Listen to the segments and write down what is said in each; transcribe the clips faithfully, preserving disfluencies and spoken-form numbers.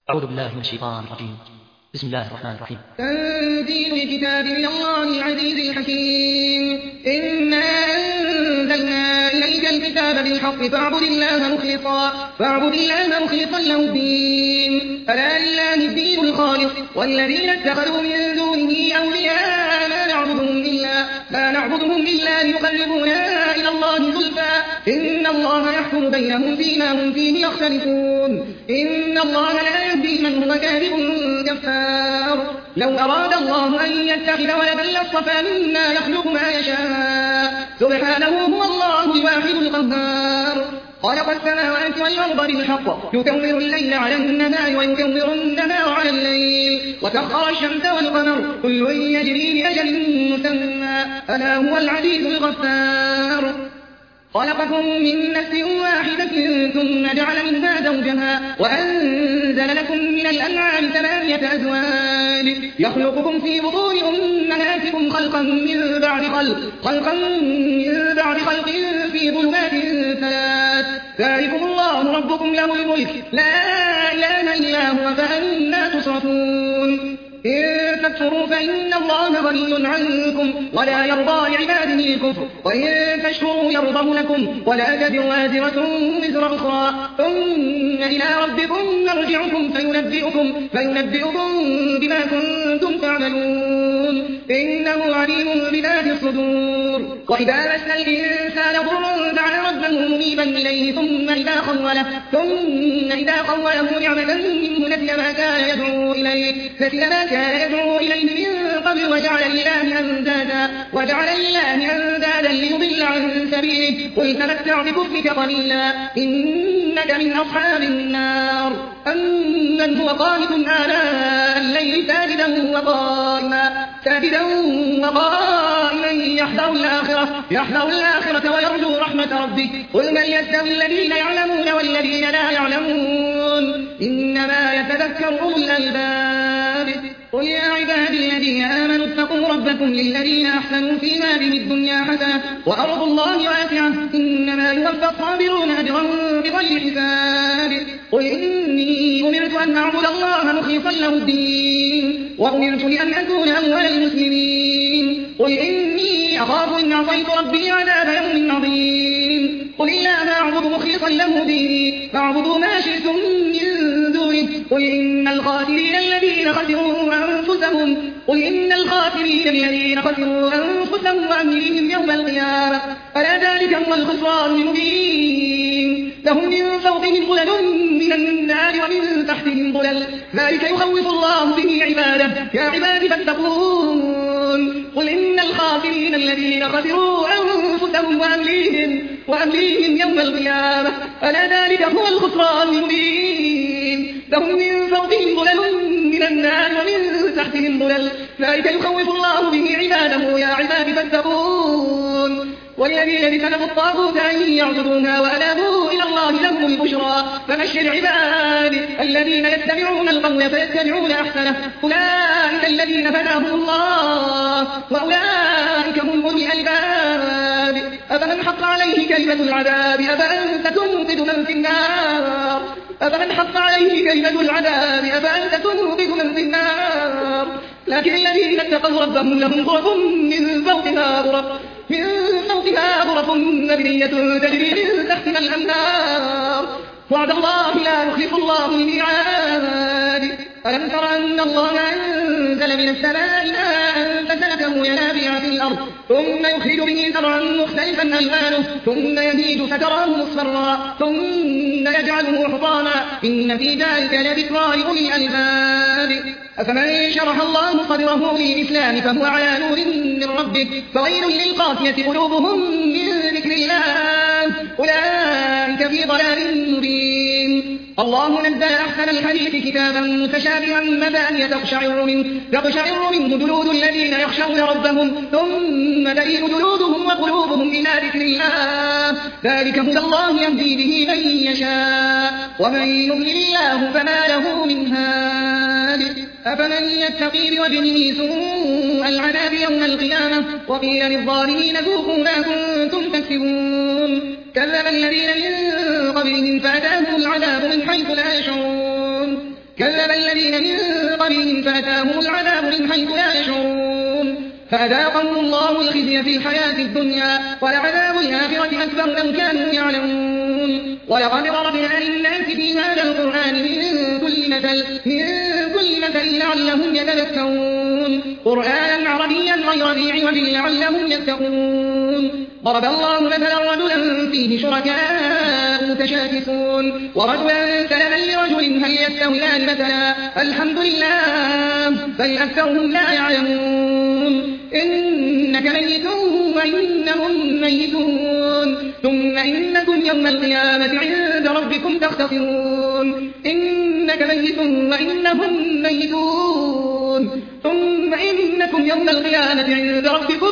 أعوذ بالله من الشيطان الرجيم. بسم الله الرحمن الرحيم. تنزيل الكتاب من الله العزيز الحكيم. إنا أنزلنا إليك الكتاب بالحق فاعبد الله مخلصا فاعبد الله مخلصا له الدين ألا لله الدين الخالص والذين اتخذوا من دونه أولياء ما نعبدهم إلا ما نعبدهم إلا ليقربونا إلى الله زلفى إن الله يحكم بينهم فيما هم فيه يختلفون إن الله لا يهدي من هو كاذب كفار. لو أراد الله أن يتخذ ولدا لاصطفى مما يخلق ما يشاء سبحانه هو الله الواحد القهار. خلق السماوات والأرض بالحق يكور الليل على النهار ويكور النهار على الليل وسخر الشمس والقمر كل يجري لأجل مسمى ألا هو العزيز الغفار. خلقكم من نفس واحدة ثم جعل منها زوجها وأنزل لكم من الأنعام ثمانية أزواج يخلقكم في بطون أمهاتكم خلقا من بعد خلق خلقا من بعد خلق في ظلمات ثلاث ذلكم الله ربكم له الملك لا إله إلا هو فأنى تصرفون. إن تكفروا فإن الله غني عنكم ولا يرضى لعباده الكفر وإن تشكروا يرضه لكم ولا تزر وازرة وزر أخرى ثم إلى ربكم مرجعكم فينبئكم, فينبئكم بما كنتم تعملون إنه عليم بذات الصدور. وإذا مس الإنسان ضر دعا ربه منيبا إليه ثم إذا خوله ثم إذا خوله نعمة منه نسي ما كان يدعو إليه نسي ما كان يدعو إليه من قبل وجعل لله أندادا وجعل لله أندادا ليضل عن سبيله قل تمتع بكفرك قليلا إنك من أصحاب النار. أمن هو قانت آناء الليل ساجدا وقائما ساجدا وقائما يحذر الآخرة يحذر الآخرة ويرجو رحمة ربه قل من يستوي الذين يعلمون والذين لا يعلمون إنما يتذكر أولو الألباب. قل يا عبادي الذين آمنوا اتقوا ربكم للذين أحسنوا في هذه الدنيا حسنة وأرض الله واسعة إنما يوفى الصابرون أجرا بغير حساب. قل إني أمرت أن أعبد الله مخلصا له الدين وأمرت لأن أكون أول المسلمين. قل إني أخاف إن عصيت ربي عذاب يوم عظيم. قل الله أعبد مخلصا له ديني فاعبدوا ما شئتم من دونه. قل إن الخاسرين الذين خسروا أنفسهم قل إن الخاسرين الذين خسروا أنفسهم وأهليهم يوم القيامة ألا ذلك هو الخسران المبين. لهم من فوقهم ظلل من النار ومن تحتهم ظلل ذلك يخوف الله به عباده يا عباد فاتقون. قل إن الخاسرين الذين خسروا أنفسهم وأهليهم وأهليهم يوم القيامة ألا ذلك هو الخسران المبين. لهم من فوقهم ظلل من النار ومن تحتهم ظلل ذلك يخوف الله به عباده يا عباد فاتقون. والذين اجتنبوا الطاغوت أن يعبدوها وأنابوا إلى الله لهم البشرى فبشر عبادي الذين يتبعون القول فيتبعون أحسنه أولئك الذين هداهم الله وأولئك هم أولو الألباب. أفمن حق عليه كلمة العذاب أفأنت تنقذ من في النار أفمن حق عليه كلمة العذاب أفأنت تنقذ من في النار. لكن الذين اتقوا ربهم لهم غرف من فوقها غرف من فوقها غرف مبنية تجري من تحتها الأنهار وعد الله لا يخلف الله الميعاد. ألم تر أن الله أنزل من السماء ماء فسلكه ينابيع في الأرض ثم يخرج به زرعا مختلفا ألوانه ثم يهيج فتراه مصفرا ثم يجعله حطاما إن في ذلك لذكرى لأولي الألباب. أفمن شرح الله صدره للإسلام فهو على نور من ربه فويل للقاسية قلوبهم من ذكر الله أولئك في ضلال مبين. الله نزل أحسن الحديث كتابا متشابها مثانية تقشعر منه تقشعر منه جلود الذين يخشون ربهم ثم تلين جلودهم وقلوبهم إلى ذكر الله ذلك هدى الله يهدي به من يشاء ومن يضلل الله فما له من هاد. أفمن يتقي بوجهه سوء العذاب يوم القيامة وقيل للظالمين ذوقوا ما كنتم تكسبون. كذب الذين من قبلهم فأتاهم العذاب من حيث لا يشعرون كذب الذين من قبلهم فأتاهم العذاب من حيث لا يشعرون فأذاقهم الله الخزي في الحياة الدنيا ولعذاب الآخرة أكبر لو كانوا يعلمون ولقد ضربنا للناس في هذا القرآن من كل مثل من كل مثل لعلهم يتذكرون قرآنا عربيا غير ذي عوج لعلهم يتقون ضرب الله مثلا رجلا فيه شركاء متشاكسون ورجلا سلما لرجل هل يستويان مثلا الحمد لله بل أكثرهم لا يعلمون إنك ميت وإنهم ميتون ثم إنكم يوم القيامة عند ربكم تختصرون إنك ميت وإنهم ميتون ثم إنكم يوم القيامة عند ربكم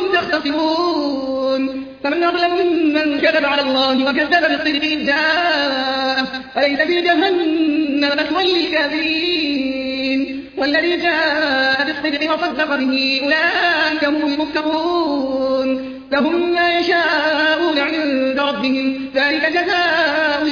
تختصرون فمن أظلم ممن كذب على الله وكذب بالصدق إذ جاءه أليس في جهنم مثوى للكافرين والذي جاء بالصدق وصدق به أولئك هم المتقون لهم ما يشاءون عند ربهم ذلك جزاء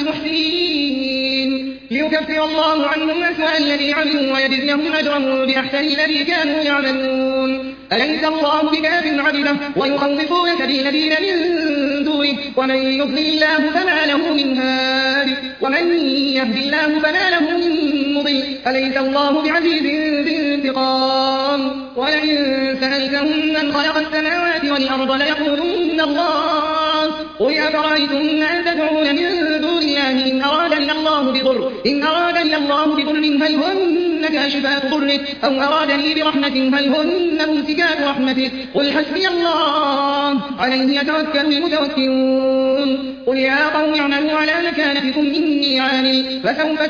المحسنين ليكفر الله عنهم أسوأ الذي عملوا ويجزيهم أجرهم بأحسن الذي كانوا يعملون أليس الله بكاف عبده ويخوفونك بالذين من دونه ومن يضلل الله فما له من هاد ومن يهد الله فما له من مضل أليس الله بعزيز ذي انتقام ولئن سألتهم من خلق السماوات والأرض ليقولن الله قل أفرأيتم ما تدعون من دون الله إن أرادني الله بضر إن أرادني الله بضر هل هن كاشفات ضره أو أرادني برحمة هل هن ممسكات رحمته قل حسبي الله عليه يتوكل المتوكلون قل يا قوم اعملوا على مكانتكم إني عامل فسوف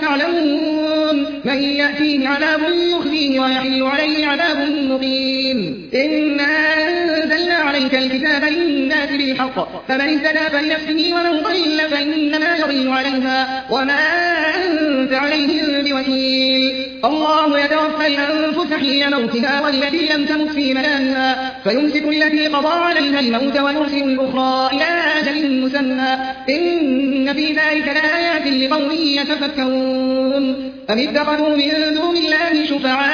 تعلمون من يأتيه عذاب يخزيه ويحل عليه عذاب مقيم إنا أنزلنا عليك الكتاب للناس بالحق فمن اهتدى فلنفسه ومن ضل فإنما يضل عليها وما أنت عليهم بوكيل الله يتوفى الأنفس حين موتها والتي لم تمت في منامها فيمسك التي قضى عليها الموت ويرسل الأخرى إلى أجل مسمى إن في ذلك لآيات لقوم يتفكرون أم اتخذوا من دون الله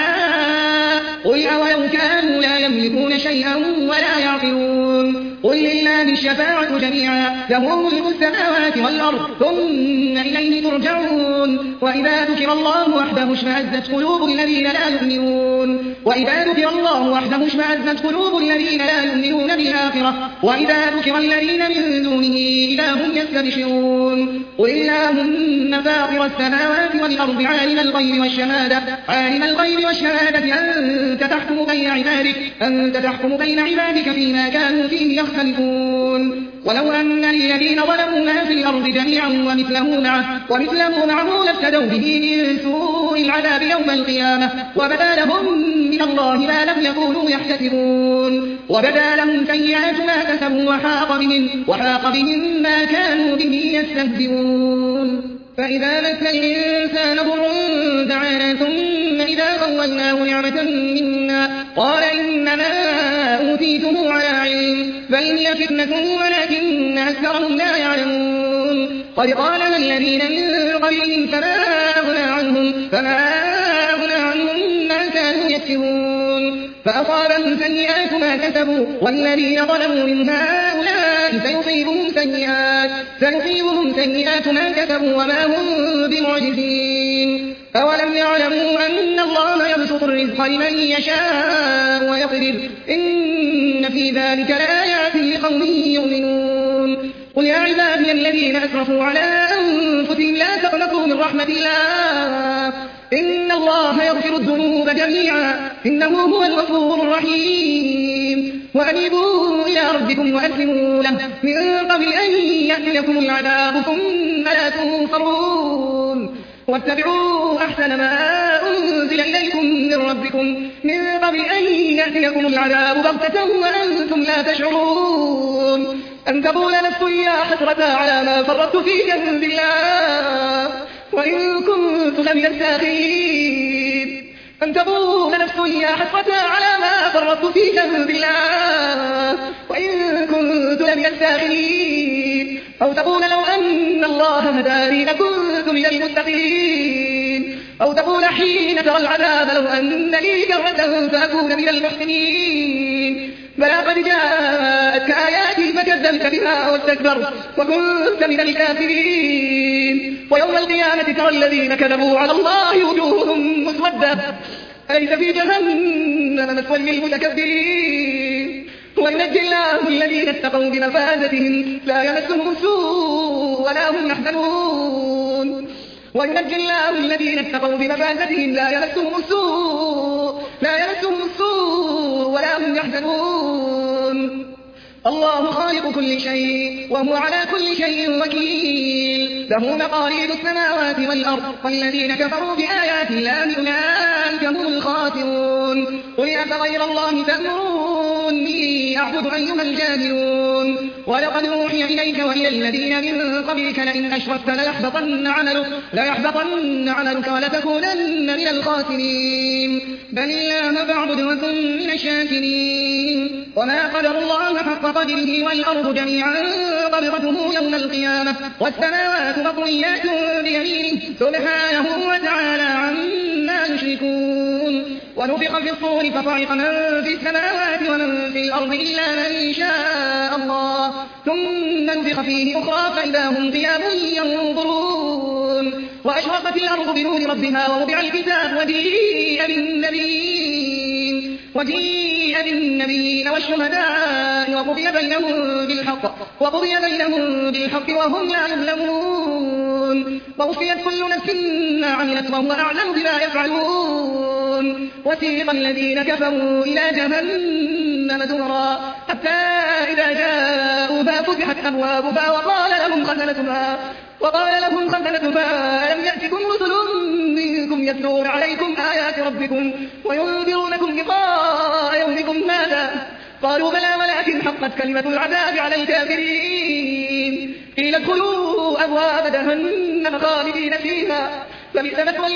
شفعاء قل أولو كانوا لا يملكون شيئا ولا يعقلون قل لله الشفاعة جميعا له ملك السماوات والأرض ثم إليه ترجعون وإذا ذكر الله وحده اشمأزت قلوب الذين لا يؤمنون وإذا ذكر الله وحده اشمأزت قلوب الذين لا يؤمنون بالآخرة وإذا ذكر الذين من دونه إذا هم يستبشرون قل اللهم فاطر السماوات والأرض عالم الغيب والشهادة عالم الغيب والشهادة أنت تحكم بين عبادك أنت تحكم بين عبادك فيما كانوا فيه يختلفون ولو أن للذين ظلموا ما في الأرض جميعا ومثله معه ومثله معه لافتدوا به من سوء العذاب يوم القيامة وبدا لهم من الله ما لم يكونوا يحتسبون وبدا لهم سيئات ما كسبوا وحاق بهم وحاق بهم ما كانوا به يستهزئون فإذا مس الإنسان ضر دعانا ثم إذا خولناه نعمة منا قال إنما أوتيته على علم بل هي فتنة ولكن أكثرهم لا يعلمون قد قالها الذين من قبلهم فما أغنى عنهم فما أغنى عنهم ما كانوا يكسبون فأصابهم سيئات ما كسبوا والذين ظلموا من هؤلاء سيصيبهم سيئات سيصيبهم سيئات ما كسبوا وما هم بمعجزين أولم يعلموا أن الله يبسط الرزق لمن يشاء ويقدر إن في ذلك لآيات لقوم يؤمنون قل يا عبادي الذين أسرفوا على أنفسهم لا تقنطوا من رحمة الله إن الله يغفر الذنوب جميعا إنه هو الغفور الرحيم وأنيبوا إلى ربكم وأسلموا له من قبل أن يأتيكم العذاب ثم لا تنصرون واتبعوا أحسن ما أنزل إليكم من ربكم من قبل أن يأتيكم العذاب بغتة وأنتم لا تشعرون أن تقول نفس يا حسرة على ما فرطت في جنب الله وإن كنت لمن الساخرين أن تقول نفس يا حسرة على ما فرطت في جنب الله وإن كنت لمن الساخرين أو تقول لو أن الله هداني لكنت من المتقين أو تقول حين ترى العذاب لو أن لي كرة فأكون من المحسنين بلى قد جاءتك آياتي فكذبت بها واستكبرت وكنت من الكافرين ويوم القيامة ترى الذين كذبوا على الله وجوههم مسودة أليس في جهنم مثوى للمتكبرين وينجي الله الذين اتقوا بمفازتهم لا يمسهم السوء ولا هم يحزنون وينجي الله الذين اتقوا بمفازتهم لا يمسهم السوء لا يمسهم السوء ولا هم يحزنون الله خالق كل شيء وهو على كل شيء وكيل له مقاليد السماوات والأرض والذين كفروا بآيات الله أولئك هم الخاسرون قل أفغير الله تأمروني أعبد أيها الجاهلون ولقد أوحي إليك وإلى الذين من قبلك لئن أشركت ليحبطن عملك ليحبطن عملك ولتكونن من الخاسرين بل الله فاعبد وكن من الشاكرين وما قدر الله حق قدره والأرض جميعا قبضته يوم القيامة والسماوات مطويات بيمينه سبحانه وتعالى عما يشركون ونفخ في الصور فصعق من في السماوات ومن في الأرض إلا من شاء الله ثم نفخ فيه أخرى فإذا هم قيام ينظرون وأشرقت الأرض بنور ربها ووضع الكتاب وجيء بالنبيين وجيء بالنبيين والشهداء وقضي بينهم بالحق وقضي بينهم بالحق وهم لا يظلمون ووفيت كل نفس ما عملت وهو أعلم بما يفعلون وسيق الذين كفروا إلى جهنم زمرا حتى إذا جاءوها فتحت أبوابها وقال لهم خزنتها وقال لهم خزنتها ألم يأتكم رسل منكم يتلون عليكم آيات ربكم وينذرونكم لقاء يومكم هذا قالوا بلى ولكن حقت كلمة العذاب على الكافرين قيل ادخلوا أبواب جهنم خالدين فيها فبئس مثوى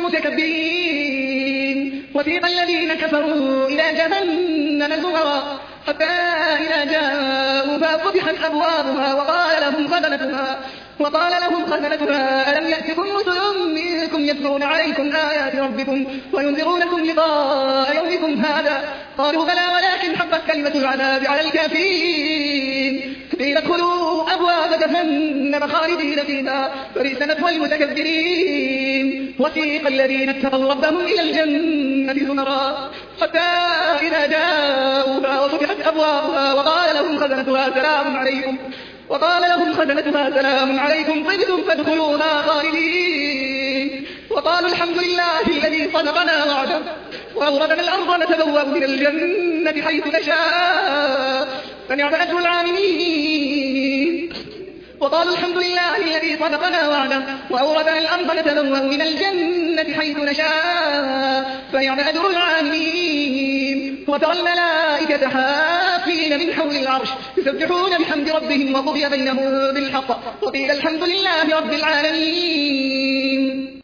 المتكبرين وسيق الذين كفروا إلى جهنم زمرا حتى إذا جاءوها فتحت أبوابها وقال لهم خزنتها وقال لهم خزنتها ألم يأتكم رسل منكم يتلون عليكم آيات ربكم وينذرونكم لقاء يومكم هذا قالوا بلى ولكن حقت كلمة العذاب على الكافرين قيل ادخلوا أبواب جهنم خالدين فيها فبئس مثوى المتكبرين وسيق الذين اتقوا ربهم إلى الجنة زمرا حتى إذا جاءوها وفتحت أبوابها وقال لهم خزنتها سلام عليكم وقال لهم خزنتها سلام عليكم طبتم فادخلوها خالدين وقالوا الحمد لله الذي صدقنا وعده وأورثنا الأرض نتبوأ من الجنة حيث نشاء فنعم أجر العاملين وقالوا الحمد لله الذي صدقنا وعده وأورثنا الأرض نتبوأ من الجنة حيث نشاء فنعم أجر العاملين وترى الملائكة حافين من حول العرش يسبحون بحمد ربهم وقضي بينهم بالحق وقيل الحمد لله رب العالمين